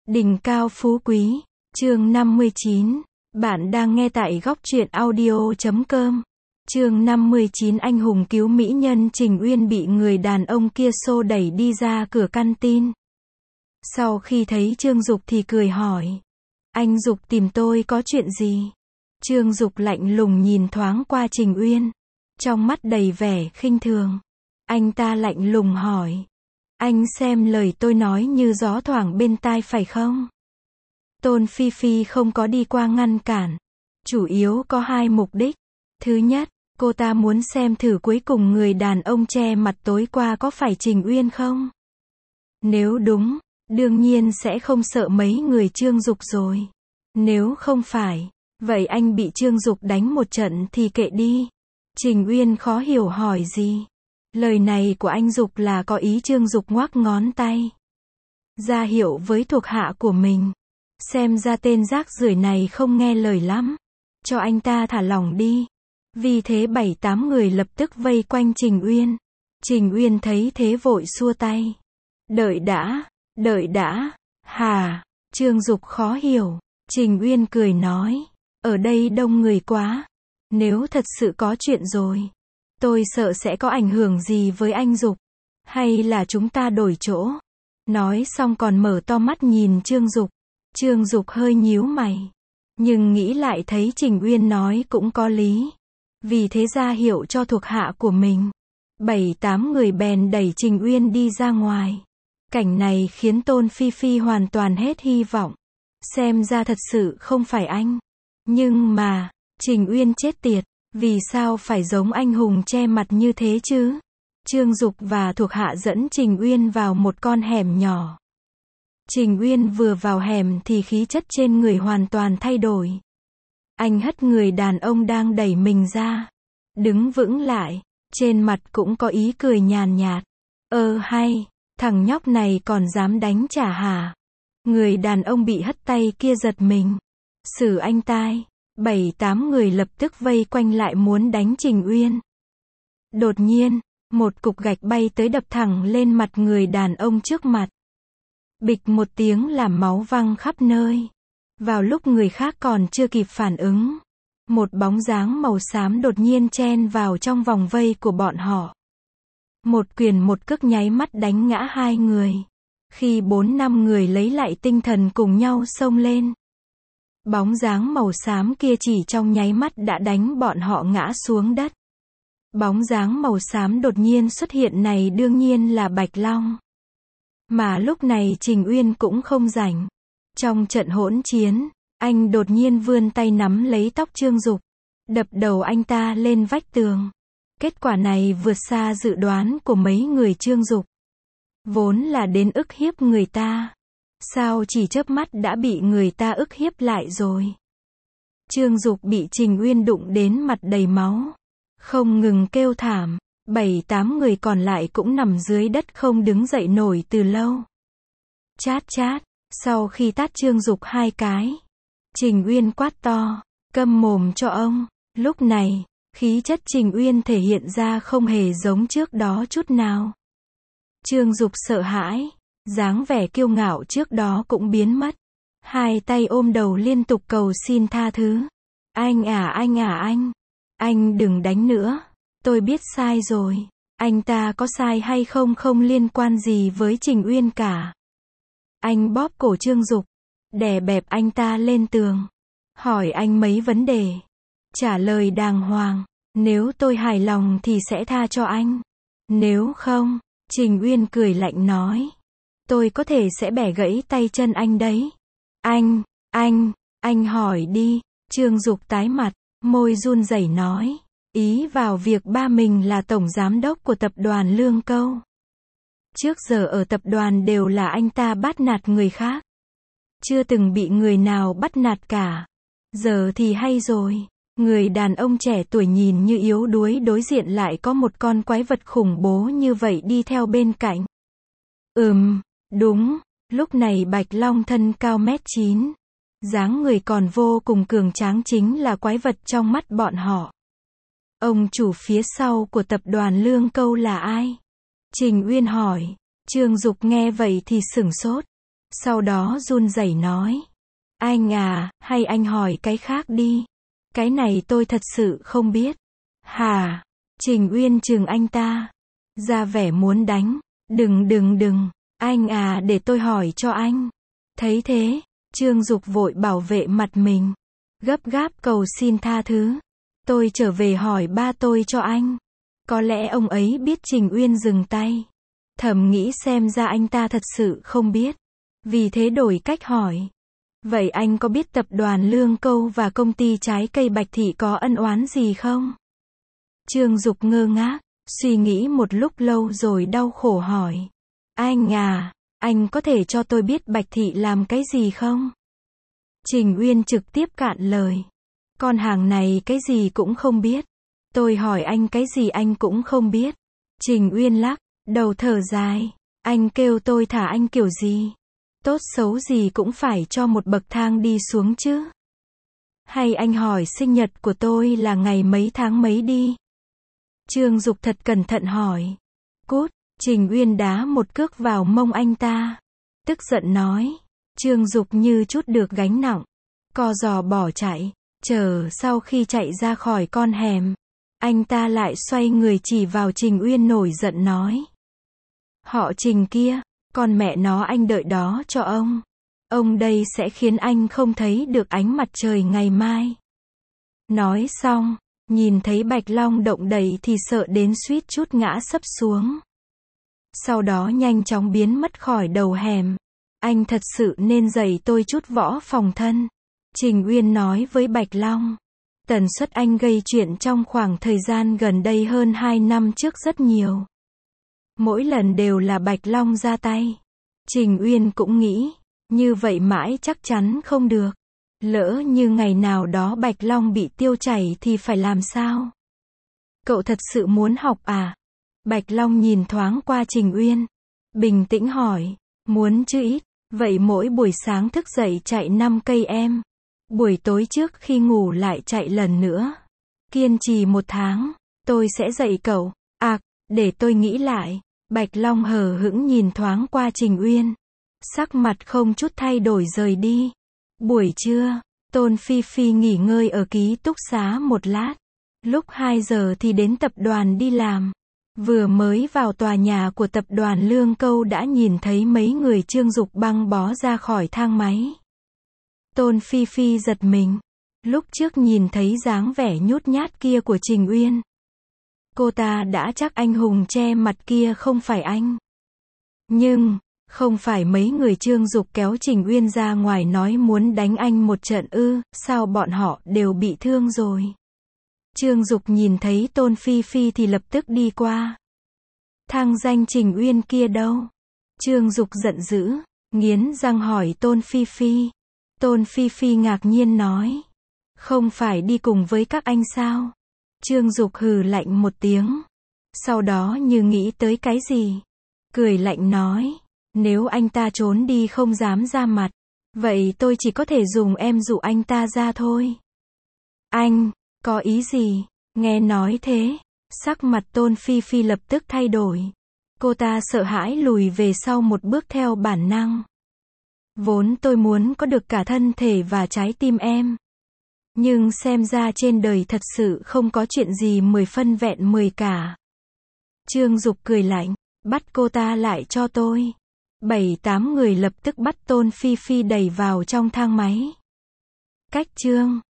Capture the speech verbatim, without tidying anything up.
Đỉnh cao phú quý, chương năm mươi chín. Bạn đang nghe tại góc truyện audio chấm com. Chương năm mươi chín. Anh hùng cứu mỹ nhân Trình Uyên bị người đàn ông kia xô đẩy đi ra cửa căn tin. Sau khi thấy Trương Dục thì cười hỏi. Anh Dục tìm tôi có chuyện gì? Trương Dục lạnh lùng nhìn thoáng qua Trình Uyên. Trong mắt đầy vẻ khinh thường. Anh ta lạnh lùng hỏi. Anh xem lời tôi nói như gió thoảng bên tai phải không? Tôn Phi Phi không có đi qua ngăn cản. Chủ yếu có hai mục đích. Thứ nhất, cô ta muốn xem thử cuối cùng người đàn ông che mặt tối qua có phải Trình Uyên không? Nếu đúng, đương nhiên sẽ không sợ mấy người Trương Dục rồi. Nếu không phải, vậy anh bị Trương Dục đánh một trận thì kệ đi. Trình Uyên khó hiểu hỏi gì? Lời này của anh Dục là có ý. Trương Dục ngoắc ngón tay ra hiệu với thuộc hạ của mình. Xem ra tên rác rưởi này không nghe lời lắm. Cho anh ta thả lỏng đi. Vì thế bảy tám người lập tức vây quanh Trình Uyên. Trình Uyên thấy thế vội xua tay. Đợi đã, đợi đã. Hà, Trương Dục khó hiểu. Trình Uyên cười nói. Ở đây đông người quá. Nếu thật sự có chuyện rồi, tôi sợ sẽ có ảnh hưởng gì với anh Dục. Hay là chúng ta đổi chỗ? Nói xong còn mở to mắt nhìn Trương Dục. Trương Dục hơi nhíu mày. Nhưng nghĩ lại thấy Trình Uyên nói cũng có lý. Vì thế ra hiệu cho thuộc hạ của mình. Bảy tám người bèn đẩy Trình Uyên đi ra ngoài. Cảnh này khiến Tôn Phi Phi hoàn toàn hết hy vọng. Xem ra thật sự không phải anh. Nhưng mà, Trình Uyên chết tiệt. Vì sao phải giống anh hùng che mặt như thế chứ? Trương Dục và thuộc hạ dẫn Trình Uyên vào một con hẻm nhỏ. Trình Uyên vừa vào hẻm thì khí chất trên người hoàn toàn thay đổi. Anh hất người đàn ông đang đẩy mình ra. Đứng vững lại. Trên mặt cũng có ý cười nhàn nhạt. Ơ hay, thằng nhóc này còn dám đánh trả hả? Người đàn ông bị hất tay kia giật mình. Xử anh tai. Bảy tám người lập tức vây quanh lại muốn đánh Trình Uyên. Đột nhiên, một cục gạch bay tới đập thẳng lên mặt người đàn ông trước mặt. Bịch một tiếng làm máu văng khắp nơi. Vào lúc người khác còn chưa kịp phản ứng, một bóng dáng màu xám đột nhiên chen vào trong vòng vây của bọn họ. Một quyền một cước nháy mắt đánh ngã hai người. Khi bốn năm người lấy lại tinh thần cùng nhau xông lên, bóng dáng màu xám kia chỉ trong nháy mắt đã đánh bọn họ ngã xuống đất. Bóng dáng màu xám đột nhiên xuất hiện này đương nhiên là Bạch Long. Mà lúc này Trình Uyên cũng không rảnh. Trong trận hỗn chiến, anh đột nhiên vươn tay nắm lấy tóc Trương Dục, đập đầu anh ta lên vách tường. Kết quả này vượt xa dự đoán của mấy người Trương Dục. Vốn là đến ức hiếp người ta. Sao chỉ chớp mắt đã bị người ta ức hiếp lại rồi? Trương Dục bị Trình Uyên đụng đến mặt đầy máu. Không ngừng kêu thảm. Bảy tám người còn lại cũng nằm dưới đất không đứng dậy nổi từ lâu. Chát chát. Sau khi tát Trương Dục hai cái, Trình Uyên quát to. Câm mồm cho ông. Lúc này, khí chất Trình Uyên thể hiện ra không hề giống trước đó chút nào. Trương Dục sợ hãi. Dáng vẻ kiêu ngạo trước đó cũng biến mất. Hai tay ôm đầu liên tục cầu xin tha thứ. Anh à anh à anh. Anh đừng đánh nữa. Tôi biết sai rồi. Anh ta có sai hay không không liên quan gì với Trình Uyên cả. Anh bóp cổ Trương Dục, đè bẹp anh ta lên tường. Hỏi anh mấy vấn đề. Trả lời đàng hoàng. Nếu tôi hài lòng thì sẽ tha cho anh. Nếu không, Trình Uyên cười lạnh nói. Tôi có thể sẽ bẻ gãy tay chân anh đấy. Anh, anh, anh hỏi đi. Trương Dục tái mặt, môi run rẩy nói. Ý vào việc ba mình là tổng giám đốc của tập đoàn Lương Câu. Trước giờ ở tập đoàn đều là anh ta bắt nạt người khác. Chưa từng bị người nào bắt nạt cả. Giờ thì hay rồi. Người đàn ông trẻ tuổi nhìn như yếu đuối đối diện lại có một con quái vật khủng bố như vậy đi theo bên cạnh. Ừm, đúng. Lúc này Bạch Long thân cao mét chín. Dáng người còn vô cùng cường tráng chính là quái vật trong mắt bọn họ. Ông chủ phía sau của tập đoàn Lương Câu là ai? Trình Uyên hỏi. Trương Dục nghe vậy thì sửng sốt. Sau đó run rẩy nói. Anh à, hay anh hỏi cái khác đi. Cái này tôi thật sự không biết. Hả? Trình Uyên trừng anh ta. Ra vẻ muốn đánh. Đừng đừng đừng. Anh à, để tôi hỏi cho anh. Thấy thế, Trương Dục vội bảo vệ mặt mình. Gấp gáp cầu xin tha thứ. Tôi trở về hỏi ba tôi cho anh. Có lẽ ông ấy biết Trình Uyên dừng tay. Thầm nghĩ xem ra anh ta thật sự không biết. Vì thế đổi cách hỏi. Vậy anh có biết tập đoàn Lương Câu và công ty trái cây Bạch Thị có ân oán gì không? Trương Dục ngơ ngác, suy nghĩ một lúc lâu rồi đau khổ hỏi. Anh à, anh có thể cho tôi biết Bạch Thị làm cái gì không? Trình Uyên trực tiếp cạn lời. Con hàng này cái gì cũng không biết. Tôi hỏi anh cái gì anh cũng không biết. Trình Uyên lắc đầu thở dài. Anh kêu tôi thả anh kiểu gì? Tốt xấu gì cũng phải cho một bậc thang đi xuống chứ. Hay anh hỏi sinh nhật của tôi là ngày mấy tháng mấy đi? Trương Dục thật cẩn thận hỏi. Cút, Trình Uyên đá một cước vào mông anh ta. Tức giận nói. Trương Dục như chút được gánh nặng. Co giò bỏ chạy. Chờ sau khi chạy ra khỏi con hẻm, anh ta lại xoay người chỉ vào Trình Uyên nổi giận nói. Họ Trình kia, con mẹ nó anh đợi đó cho ông. Ông đây sẽ khiến anh không thấy được ánh mặt trời ngày mai. Nói xong, nhìn thấy Bạch Long động đậy thì sợ đến suýt chút ngã sấp xuống. Sau đó nhanh chóng biến mất khỏi đầu hẻm. Anh thật sự nên dạy tôi chút võ phòng thân. Trình Uyên nói với Bạch Long. Tần suất anh gây chuyện trong khoảng thời gian gần đây hơn hai năm trước rất nhiều. Mỗi lần đều là Bạch Long ra tay. Trình Uyên cũng nghĩ, như vậy mãi chắc chắn không được. Lỡ như ngày nào đó Bạch Long bị tiêu chảy thì phải làm sao? Cậu thật sự muốn học à? Bạch Long nhìn thoáng qua Trình Uyên. Bình tĩnh hỏi, muốn chứ ít. Vậy mỗi buổi sáng thức dậy chạy năm cây em. Buổi tối trước khi ngủ lại chạy lần nữa. Kiên trì một tháng, tôi sẽ dạy cậu. À, để tôi nghĩ lại. Bạch Long hờ hững nhìn thoáng qua Trình Uyên. Sắc mặt không chút thay đổi rời đi. Buổi trưa, Tôn Phi Phi nghỉ ngơi ở ký túc xá một lát. Lúc hai giờ thì đến tập đoàn đi làm. Vừa mới vào tòa nhà của tập đoàn Lương Câu đã nhìn thấy mấy người Trương Dục băng bó ra khỏi thang máy. Tôn Phi Phi giật mình. Lúc trước nhìn thấy dáng vẻ nhút nhát kia của Trình Uyên. Cô ta đã chắc anh hùng che mặt kia không phải anh. Nhưng, không phải mấy người Trương Dục kéo Trình Uyên ra ngoài nói muốn đánh anh một trận ư, sao bọn họ đều bị thương rồi. Trương Dục nhìn thấy Tôn Phi Phi thì lập tức đi qua. Thang danh Trình Uyên kia đâu? Trương Dục giận dữ, nghiến răng hỏi Tôn Phi Phi. Tôn Phi Phi ngạc nhiên nói. Không phải đi cùng với các anh sao? Trương Dục hừ lạnh một tiếng. Sau đó như nghĩ tới cái gì. Cười lạnh nói. Nếu anh ta trốn đi không dám ra mặt. Vậy tôi chỉ có thể dùng em dụ anh ta ra thôi. Anh, có ý gì? Nghe nói thế. Sắc mặt Tôn Phi Phi lập tức thay đổi. Cô ta sợ hãi lùi về sau một bước theo bản năng. Vốn tôi muốn có được cả thân thể và trái tim em. Nhưng xem ra trên đời thật sự không có chuyện gì mười phân vẹn mười cả. Trương Dục cười lạnh, bắt cô ta lại cho tôi. Bảy tám người lập tức bắt Tôn Phi Phi đẩy vào trong thang máy. Cách Trương